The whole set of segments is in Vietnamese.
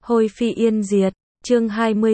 Hôi phi yên diệt, chương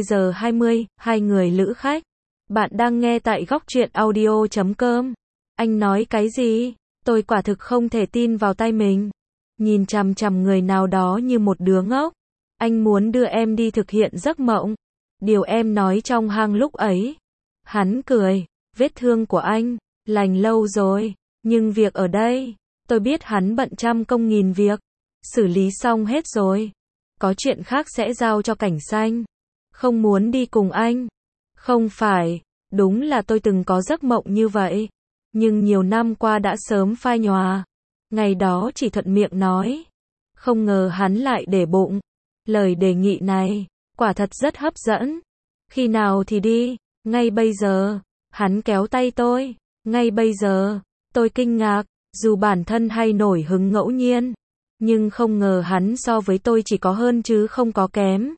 20:20, hai người lữ khách. Bạn đang nghe tại góc truyện audio.com. Anh nói cái gì? Tôi quả thực không thể tin vào tai mình. Nhìn chằm chằm người nào đó như một đứa ngốc. Anh muốn đưa em đi thực hiện giấc mộng. Điều em nói trong hang lúc ấy. Hắn cười, vết thương của anh, lành lâu rồi, nhưng việc ở đây, tôi biết hắn bận trăm công nghìn việc. Xử lý xong hết rồi. Có chuyện khác sẽ giao cho cảnh xanh. Không muốn đi cùng anh. Không phải, đúng là tôi từng có giấc mộng như vậy. Nhưng nhiều năm qua đã sớm phai nhòa. Ngày đó chỉ thuận miệng nói. Không ngờ hắn lại để bụng. Lời đề nghị này, quả thật rất hấp dẫn. Khi nào thì đi, ngay bây giờ. Hắn kéo tay tôi, ngay bây giờ. Tôi kinh ngạc, dù bản thân hay nổi hứng ngẫu nhiên. Nhưng không ngờ hắn so với tôi chỉ có hơn chứ không có kém.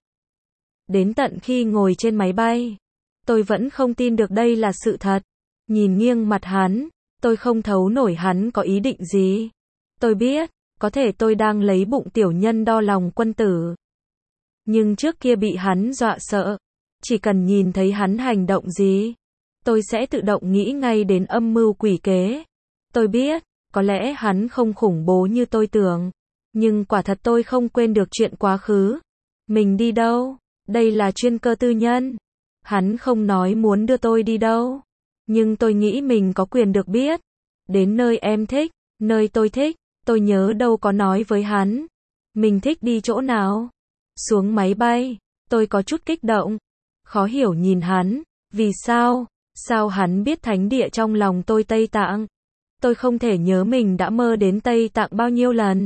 Đến tận khi ngồi trên máy bay, tôi vẫn không tin được đây là sự thật. Nhìn nghiêng mặt hắn, tôi không thấu nổi hắn có ý định gì. Tôi biết, có thể tôi đang lấy bụng tiểu nhân đo lòng quân tử. Nhưng trước kia bị hắn dọa sợ, chỉ cần nhìn thấy hắn hành động gì, tôi sẽ tự động nghĩ ngay đến âm mưu quỷ kế. Tôi biết, có lẽ hắn không khủng bố như tôi tưởng. Nhưng quả thật tôi không quên được chuyện quá khứ. Mình đi đâu? Đây là chuyên cơ tư nhân. Hắn không nói muốn đưa tôi đi đâu. Nhưng tôi nghĩ mình có quyền được biết. Đến nơi em thích, nơi tôi thích. Tôi nhớ đâu có nói với hắn. Mình thích đi chỗ nào? Xuống máy bay, tôi có chút kích động. Khó hiểu nhìn hắn. Vì sao? Sao hắn biết thánh địa trong lòng tôi Tây Tạng? Tôi không thể nhớ mình đã mơ đến Tây Tạng bao nhiêu lần.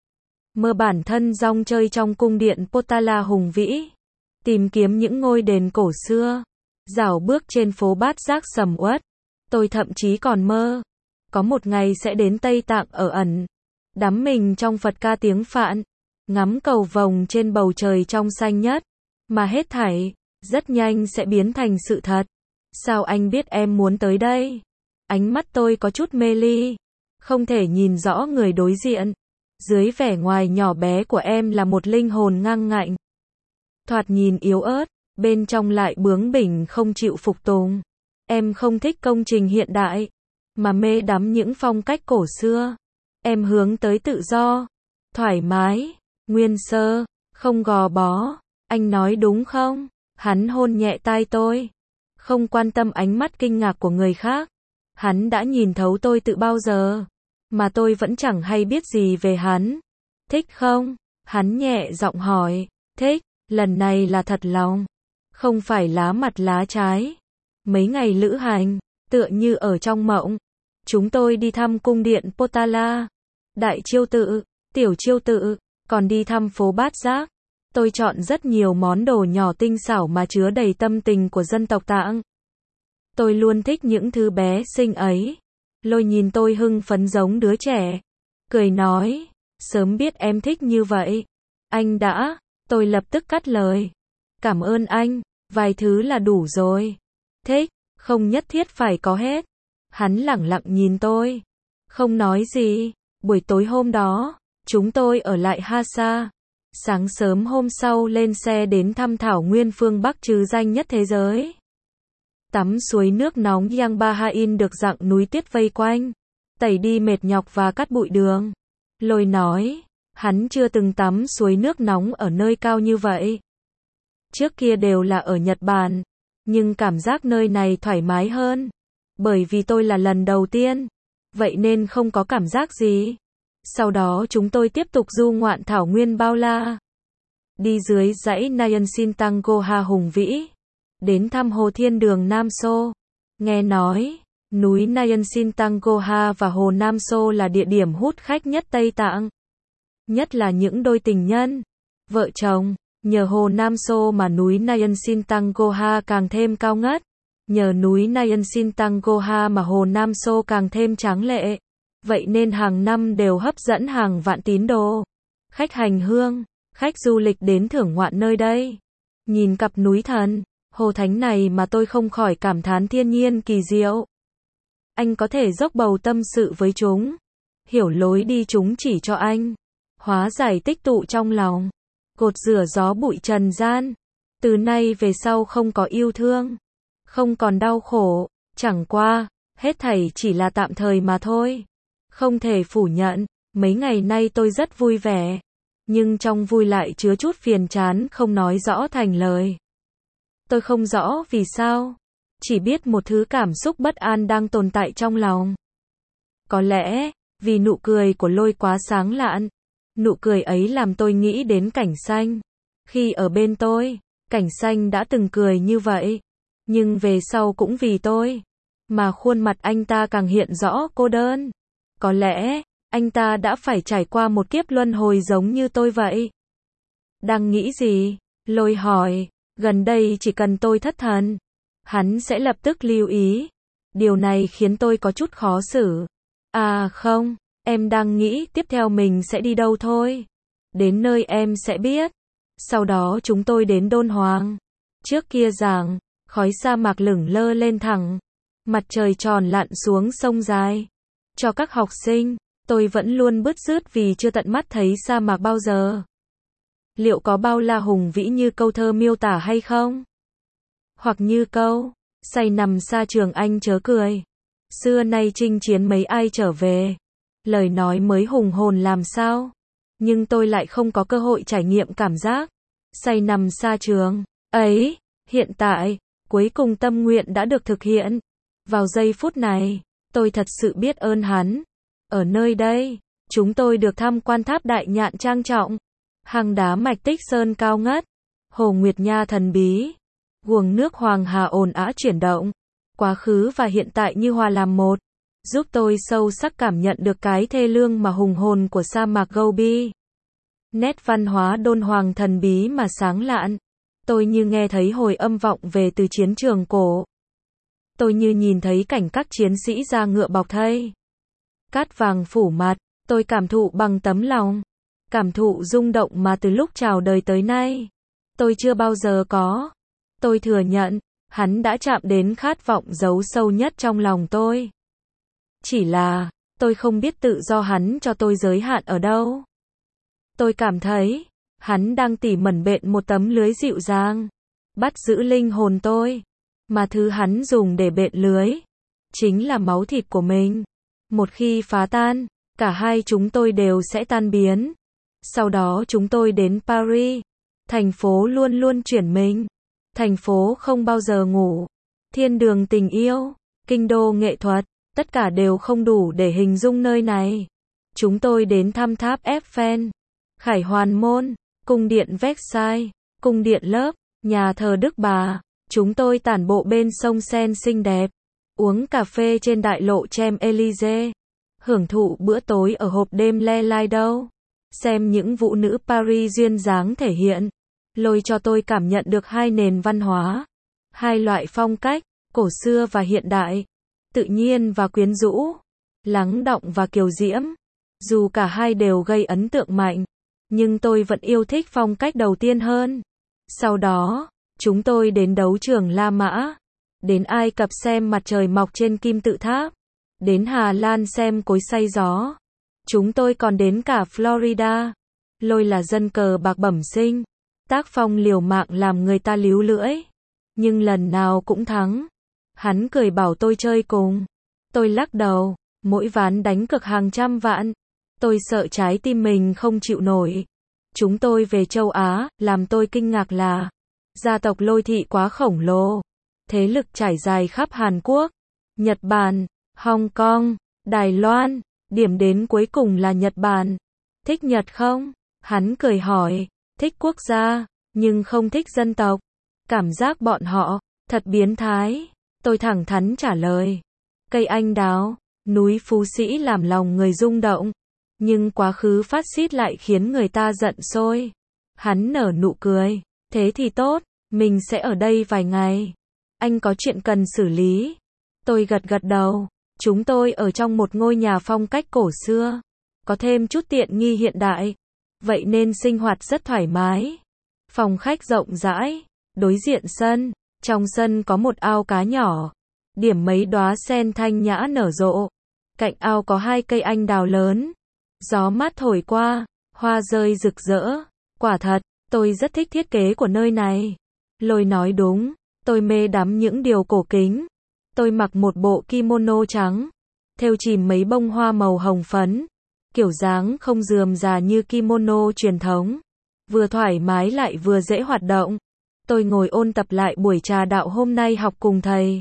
Mơ bản thân rong chơi trong cung điện Potala hùng vĩ. Tìm kiếm những ngôi đền cổ xưa. Dạo bước trên phố bát giác sầm uất. Tôi thậm chí còn mơ. Có một ngày sẽ đến Tây Tạng ở ẩn. Đắm mình trong Phật ca tiếng Phạn. Ngắm cầu vồng trên bầu trời trong xanh nhất. Mà hết thảy, rất nhanh sẽ biến thành sự thật. Sao anh biết em muốn tới đây? Ánh mắt tôi có chút mê ly. Không thể nhìn rõ người đối diện. Dưới vẻ ngoài nhỏ bé của em là một linh hồn ngang ngạnh. Thoạt nhìn yếu ớt, bên trong lại bướng bỉnh không chịu phục tùng. Em không thích công trình hiện đại, mà mê đắm những phong cách cổ xưa. Em hướng tới tự do, thoải mái, nguyên sơ, không gò bó. Anh nói đúng không? Hắn hôn nhẹ tai tôi. Không quan tâm ánh mắt kinh ngạc của người khác. Hắn đã nhìn thấu tôi từ bao giờ. Mà tôi vẫn chẳng hay biết gì về hắn. Thích không? Hắn nhẹ giọng hỏi. Thích, lần này là thật lòng. Không phải lá mặt lá trái. Mấy ngày lữ hành, tựa như ở trong mộng. Chúng tôi đi thăm cung điện Potala, Đại Chiêu Tự, Tiểu Chiêu Tự, còn đi thăm phố Bát Giác. Tôi chọn rất nhiều món đồ nhỏ tinh xảo mà chứa đầy tâm tình của dân tộc Tạng. Tôi luôn thích những thứ bé xinh ấy. Lôi nhìn tôi hưng phấn giống đứa trẻ. Cười nói, sớm biết em thích như vậy. Anh đã, tôi lập tức cắt lời. Cảm ơn anh, vài thứ là đủ rồi. Thích, không nhất thiết phải có hết. Hắn lẳng lặng nhìn tôi. Không nói gì. Buổi tối hôm đó, chúng tôi ở lại Hasa. Sáng sớm hôm sau lên xe đến thăm thảo nguyên phương Bắc trừ danh nhất thế giới. Tắm suối nước nóng Yang Bahain được dặng núi tuyết vây quanh. Tẩy đi mệt nhọc và cắt bụi đường. Lôi nói, hắn chưa từng tắm suối nước nóng ở nơi cao như vậy. Trước kia đều là ở Nhật Bản. Nhưng cảm giác nơi này thoải mái hơn. Bởi vì tôi là lần đầu tiên. Vậy nên không có cảm giác gì. Sau đó chúng tôi tiếp tục du ngoạn thảo nguyên bao la. Đi dưới dãy Nayan Sintangoha hùng vĩ. Đến thăm Hồ Thiên Đường Nam Sô. Nghe nói, núi Nayan Sintangoha và Hồ Nam Sô là địa điểm hút khách nhất Tây Tạng. Nhất là những đôi tình nhân, vợ chồng. Nhờ Hồ Nam Sô mà núi Nayan Sintangoha càng thêm cao ngất. Nhờ núi Nayan Sintangoha mà Hồ Nam Sô càng thêm tráng lệ. Vậy nên hàng năm đều hấp dẫn hàng vạn tín đồ. Khách hành hương, khách du lịch đến thưởng ngoạn nơi đây. Nhìn cặp núi thần, hồ thánh này mà tôi không khỏi cảm thán thiên nhiên kỳ diệu. Anh có thể dốc bầu tâm sự với chúng. Hiểu lối đi chúng chỉ cho anh. Hóa giải tích tụ trong lòng. gột rửa gió bụi trần gian. Từ nay về sau không có yêu thương, không còn đau khổ, chẳng qua, hết thảy chỉ là tạm thời mà thôi. Không thể phủ nhận, mấy ngày nay tôi rất vui vẻ, nhưng trong vui lại chứa chút phiền chán không nói rõ thành lời. Tôi không rõ vì sao, chỉ biết một thứ cảm xúc bất an đang tồn tại trong lòng. Có lẽ, vì nụ cười của Lôi quá sáng lạn. Nụ cười ấy làm tôi nghĩ đến Cảnh Xanh. Khi ở bên tôi, Cảnh Xanh đã từng cười như vậy. Nhưng về sau cũng vì tôi, mà khuôn mặt anh ta càng hiện rõ cô đơn. Có lẽ, anh ta đã phải trải qua một kiếp luân hồi giống như tôi vậy. Đang nghĩ gì? Lôi hỏi. Gần đây chỉ cần tôi thất thần, hắn sẽ lập tức lưu ý. Điều này khiến tôi có chút khó xử. À không, em đang nghĩ tiếp theo mình sẽ đi đâu thôi. Đến nơi em sẽ biết. Sau đó chúng tôi đến Đôn Hoàng. Trước kia giảng, khói sa mạc lửng lơ lên thẳng. Mặt trời tròn lặn xuống sông dài. Cho các học sinh, tôi vẫn luôn bứt rứt vì chưa tận mắt thấy sa mạc bao giờ. Liệu có bao la hùng vĩ như câu thơ miêu tả hay không? Hoặc như câu, say nằm xa trường anh chớ cười. Xưa nay chinh chiến mấy ai trở về. Lời nói mới hùng hồn làm sao? Nhưng tôi lại không có cơ hội trải nghiệm cảm giác say nằm xa trường ấy. Hiện tại, cuối cùng tâm nguyện đã được thực hiện. Vào giây phút này, tôi thật sự biết ơn hắn. Ở nơi đây, chúng tôi được tham quan tháp Đại Nhạn trang trọng, hang đá Mạch Tích Sơn cao ngất, hồ Nguyệt Nha thần bí, guồng nước Hoàng Hà ồn ào chuyển động, quá khứ và hiện tại như hòa làm một, giúp tôi sâu sắc cảm nhận được cái thê lương mà hùng hồn của sa mạc Gobi. Nét văn hóa Đôn Hoàng thần bí mà sáng lạn, tôi như nghe thấy hồi âm vọng về từ chiến trường cổ. Tôi như nhìn thấy cảnh các chiến sĩ ra ngựa bọc thây, cát vàng phủ mặt, tôi cảm thụ bằng tấm lòng, cảm thụ rung động mà từ lúc chào đời tới nay, tôi chưa bao giờ có. Tôi thừa nhận, hắn đã chạm đến khát vọng giấu sâu nhất trong lòng tôi. Chỉ là, tôi không biết tự do hắn cho tôi giới hạn ở đâu. Tôi cảm thấy, hắn đang tỉ mẩn bện một tấm lưới dịu dàng, bắt giữ linh hồn tôi. Mà thứ hắn dùng để bện lưới, chính là máu thịt của mình. Một khi phá tan, cả hai chúng tôi đều sẽ tan biến. Sau đó chúng tôi đến Paris. Thành phố luôn luôn chuyển mình. Thành phố không bao giờ ngủ. Thiên đường tình yêu, kinh đô nghệ thuật, tất cả đều không đủ để hình dung nơi này. Chúng tôi đến thăm tháp Eiffel, Khải Hoàn Môn, cung điện Versailles, cung điện Lớp, nhà thờ Đức Bà. Chúng tôi tản bộ bên sông Seine xinh đẹp, uống cà phê trên đại lộ Champs-Élysées, hưởng thụ bữa tối ở hộp đêm Le Lido, xem những vũ nữ Paris duyên dáng thể hiện. Lôi cho tôi cảm nhận được hai nền văn hóa, hai loại phong cách, cổ xưa và hiện đại, tự nhiên và quyến rũ, lắng đọng và kiều diễm. Dù cả hai đều gây ấn tượng mạnh, nhưng tôi vẫn yêu thích phong cách đầu tiên hơn. Sau đó, chúng tôi đến đấu trường La Mã, đến Ai Cập xem mặt trời mọc trên kim tự tháp, đến Hà Lan xem cối xay gió. Chúng tôi còn đến cả Florida. Lôi là dân cờ bạc bẩm sinh, tác phong liều mạng làm người ta líu lưỡi, nhưng lần nào cũng thắng. Hắn cười bảo tôi chơi cùng. Tôi lắc đầu, mỗi ván đánh cược hàng trăm vạn. Tôi sợ trái tim mình không chịu nổi. Chúng tôi về châu Á, làm tôi kinh ngạc là gia tộc Lôi thị quá khổng lồ, thế lực trải dài khắp Hàn Quốc, Nhật Bản, Hong Kong, Đài Loan, điểm đến cuối cùng là Nhật Bản. Thích Nhật không? Hắn cười hỏi. Thích quốc gia, nhưng không thích dân tộc. Cảm giác bọn họ thật biến thái. Tôi thẳng thắn trả lời. Cây anh đào, núi Phú Sĩ làm lòng người rung động, nhưng quá khứ phát xít lại khiến người ta giận sôi. Hắn nở nụ cười. Thế thì tốt, mình sẽ ở đây vài ngày. Anh có chuyện cần xử lý. Tôi gật gật đầu. Chúng tôi ở trong một ngôi nhà phong cách cổ xưa, có thêm chút tiện nghi hiện đại, vậy nên sinh hoạt rất thoải mái. Phòng khách rộng rãi, đối diện sân, trong sân có một ao cá nhỏ, điểm mấy đóa sen thanh nhã nở rộ. Cạnh ao có hai cây anh đào lớn, gió mát thổi qua, hoa rơi rực rỡ. Quả thật, Tôi rất thích thiết kế của nơi này. Lôi nói đúng, tôi mê đắm những điều cổ kính. Tôi mặc một bộ kimono trắng, thêu chìm mấy bông hoa màu hồng phấn. Kiểu dáng không rườm rà như kimono truyền thống. Vừa thoải mái lại vừa dễ hoạt động. Tôi ngồi ôn tập lại buổi trà đạo hôm nay học cùng thầy.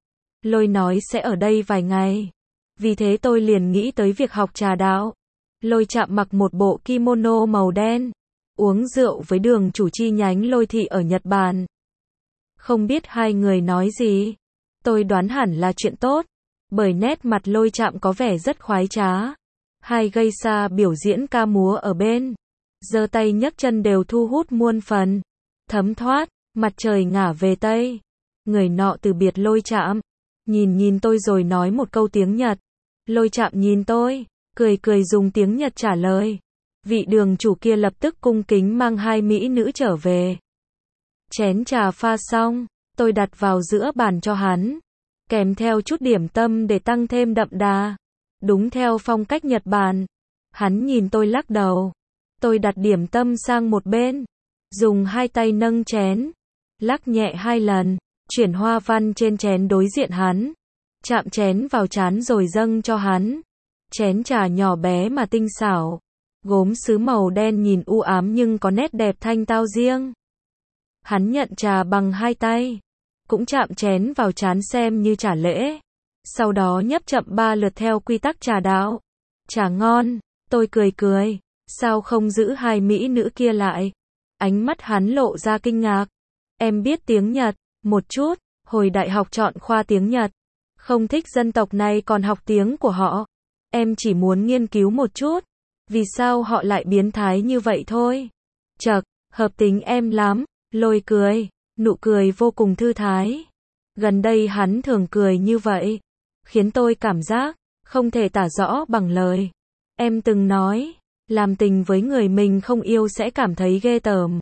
Lôi nói sẽ ở đây vài ngày. Vì thế tôi liền nghĩ tới việc học trà đạo. Lôi chạm mặc một bộ kimono màu đen. Uống rượu với đường chủ chi nhánh Lôi thị ở Nhật Bản. Không biết hai người nói gì. Tôi đoán hẳn là chuyện tốt. Bởi nét mặt Lôi chạm có vẻ rất khoái trá. Hai geisha biểu diễn ca múa ở bên. Giơ tay nhấc chân đều thu hút muôn phần. Thấm thoát, mặt trời ngả về Tây. Người nọ từ biệt Lôi chạm. Nhìn tôi rồi nói một câu tiếng Nhật. Lôi chạm nhìn tôi, cười cười dùng tiếng Nhật trả lời. Vị đường chủ kia lập tức cung kính mang hai mỹ nữ trở về. Chén trà pha xong, tôi đặt vào giữa bàn cho hắn. Kèm theo chút điểm tâm để tăng thêm đậm đà. Đúng theo phong cách Nhật Bản. Hắn nhìn tôi lắc đầu. Tôi đặt điểm tâm sang một bên. Dùng hai tay nâng chén. Lắc nhẹ hai lần. Chuyển hoa văn trên chén đối diện hắn. Chạm chén vào trán rồi dâng cho hắn. Chén trà nhỏ bé mà tinh xảo. Gốm sứ màu đen nhìn u ám nhưng có nét đẹp thanh tao riêng. Hắn nhận trà bằng hai tay. Cũng chạm chén vào trán xem như trả lễ. Sau đó nhấp chậm 3 lượt theo quy tắc trà đạo. Trà ngon, tôi cười cười. Sao không giữ hai mỹ nữ kia lại? Ánh mắt hắn lộ ra kinh ngạc. Em biết tiếng Nhật, một chút, hồi đại học chọn khoa tiếng Nhật. Không thích dân tộc này còn học tiếng của họ. Em chỉ muốn nghiên cứu một chút. Vì sao họ lại biến thái như vậy thôi. Chậc, hợp tính em lắm. Lôi cười, nụ cười vô cùng thư thái. Gần đây hắn thường cười như vậy. Khiến tôi cảm giác, không thể tả rõ bằng lời. Em từng nói, làm tình với người mình không yêu sẽ cảm thấy ghê tởm.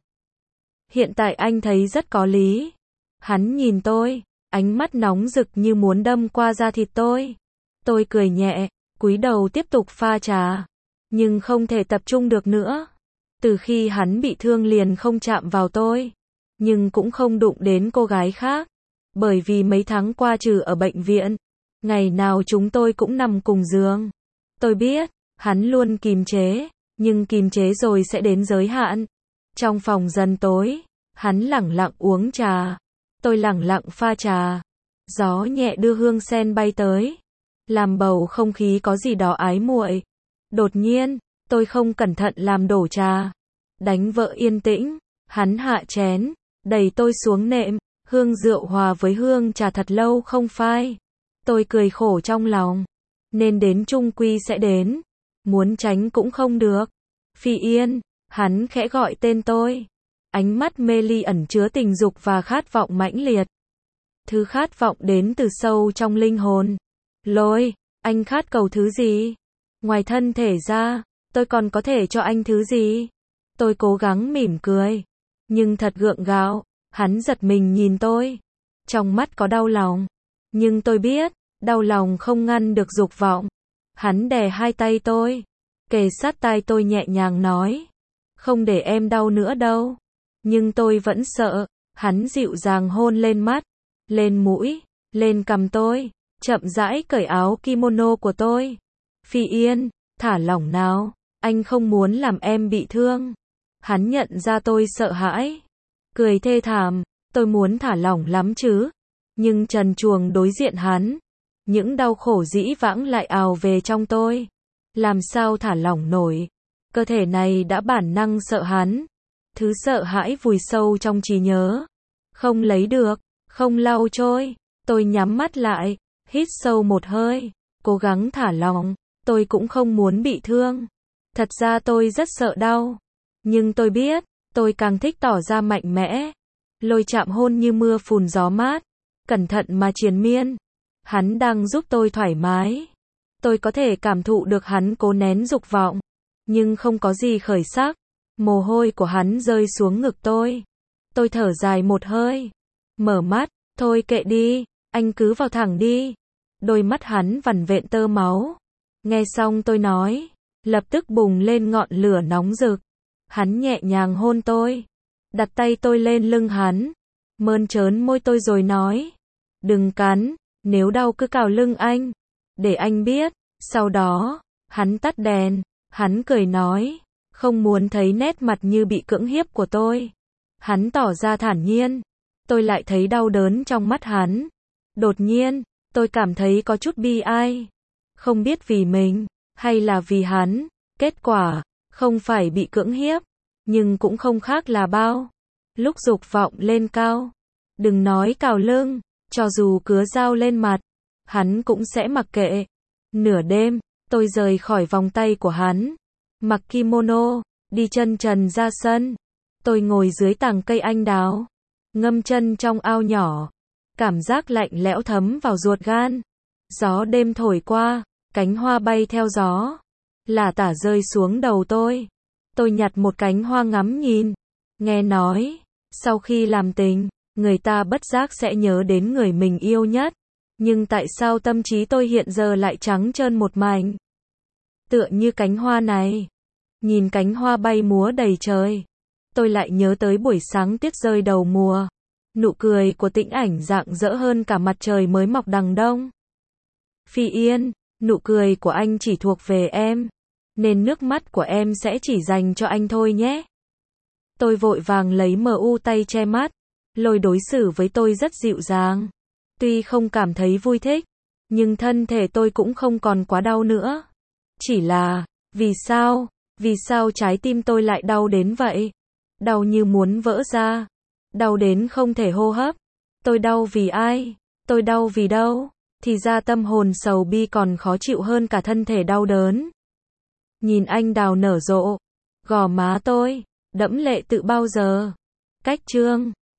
Hiện tại anh thấy rất có lý. Hắn nhìn tôi, ánh mắt nóng rực như muốn đâm qua da thịt tôi. Tôi cười nhẹ, cúi đầu tiếp tục pha trà. Nhưng không thể tập trung được nữa. Từ khi hắn bị thương liền không chạm vào tôi. Nhưng cũng không đụng đến cô gái khác. Bởi vì mấy tháng qua trừ ở bệnh viện, ngày nào chúng tôi cũng nằm cùng giường. Tôi biết, hắn luôn kìm chế, nhưng kìm chế rồi sẽ đến giới hạn. Trong phòng dần tối, hắn lẳng lặng uống trà. Tôi lẳng lặng pha trà. Gió nhẹ đưa hương sen bay tới. Làm bầu không khí có gì đó ái muội. Đột nhiên, tôi không cẩn thận làm đổ trà. Đánh vỡ yên tĩnh, hắn hạ chén, đẩy tôi xuống nệm. Hương rượu hòa với hương trà thật lâu không phai. Tôi cười khổ trong lòng. Nên đến chung quy sẽ đến. Muốn tránh cũng không được. Phi Yên, hắn khẽ gọi tên tôi. Ánh mắt mê ly ẩn chứa tình dục và khát vọng mãnh liệt. Thứ khát vọng đến từ sâu trong linh hồn. Lôi, anh khát cầu thứ gì? Ngoài thân thể ra, tôi còn có thể cho anh thứ gì? Tôi cố gắng mỉm cười. Nhưng thật gượng gạo. Hắn giật mình nhìn tôi. Trong mắt có đau lòng. Nhưng tôi biết, đau lòng không ngăn được dục vọng. Hắn đè hai tay tôi. Kề sát tai tôi nhẹ nhàng nói. Không để em đau nữa đâu. Nhưng tôi vẫn sợ. Hắn dịu dàng hôn lên mắt. Lên mũi. Lên cằm tôi. Chậm rãi cởi áo kimono của tôi. Phi Yên, thả lỏng nào. Anh không muốn làm em bị thương. Hắn nhận ra tôi sợ hãi. Cười thê thảm, tôi muốn thả lỏng lắm chứ. Nhưng trần truồng đối diện hắn. Những đau khổ dĩ vãng lại ào về trong tôi. Làm sao thả lỏng nổi. Cơ thể này đã bản năng sợ hắn. Thứ sợ hãi vùi sâu trong trí nhớ. Không lấy được, không lau trôi. Tôi nhắm mắt lại, hít sâu một hơi. Cố gắng thả lỏng, tôi cũng không muốn bị thương. Thật ra tôi rất sợ đau. Nhưng tôi biết, tôi càng thích tỏ ra mạnh mẽ. Lôi chạm hôn như mưa phùn gió mát. Cẩn thận mà triền miên. Hắn đang giúp tôi thoải mái. Tôi có thể cảm thụ được hắn cố nén dục vọng. Nhưng không có gì khởi sắc. Mồ hôi của hắn rơi xuống ngực tôi. Tôi thở dài một hơi. Mở mắt, thôi kệ đi. Anh cứ vào thẳng đi. Đôi mắt hắn vằn vện tơ máu. Nghe xong tôi nói. Lập tức bùng lên ngọn lửa nóng rực. Hắn nhẹ nhàng hôn tôi. đặt tay tôi lên lưng hắn, mơn trớn môi tôi rồi nói, đừng cắn, nếu đau cứ cào lưng anh, để anh biết. Sau đó, hắn tắt đèn, hắn cười nói, không muốn thấy nét mặt như bị cưỡng hiếp của tôi. Hắn tỏ ra thản nhiên, tôi lại thấy đau đớn trong mắt hắn. Đột nhiên, tôi cảm thấy có chút bi ai. Không biết vì mình, hay là vì hắn. Kết quả, không phải bị cưỡng hiếp, nhưng cũng không khác là bao. Lúc dục vọng lên cao, đừng nói cào lưng, cho dù cứa dao lên mặt, hắn cũng sẽ mặc kệ. Nửa đêm, tôi rời khỏi vòng tay của hắn, mặc kimono, đi chân trần ra sân. Tôi ngồi dưới tàng cây anh đào, ngâm chân trong ao nhỏ. Cảm giác lạnh lẽo thấm vào ruột gan. Gió đêm thổi qua, cánh hoa bay theo gió, lả tả rơi xuống đầu tôi. Tôi nhặt một cánh hoa ngắm nhìn. Nghe nói, sau khi làm tình, người ta bất giác sẽ nhớ đến người mình yêu nhất. Nhưng tại sao tâm trí tôi hiện giờ lại trắng trơn một mảnh? Tựa như cánh hoa này. Nhìn cánh hoa bay múa đầy trời, tôi lại nhớ tới buổi sáng tuyết rơi đầu mùa. Nụ cười của Tĩnh Ảnh rạng rỡ hơn cả mặt trời mới mọc đằng đông. Phi Yên, nụ cười của anh chỉ thuộc về em, nên nước mắt của em sẽ chỉ dành cho anh thôi nhé. Tôi vội vàng lấy MU tay che mắt. Lôi đối xử với tôi rất dịu dàng. Tuy không cảm thấy vui thích, nhưng thân thể tôi cũng không còn quá đau nữa. Chỉ là, vì sao trái tim tôi lại đau đến vậy? Đau như muốn vỡ ra. Đau đến không thể hô hấp. Tôi đau vì ai? Tôi đau vì đâu? Thì ra tâm hồn sầu bi còn khó chịu hơn cả thân thể đau đớn. Nhìn anh đào nở rộ, gò má tôi đẫm lệ tự bao giờ. Cách chương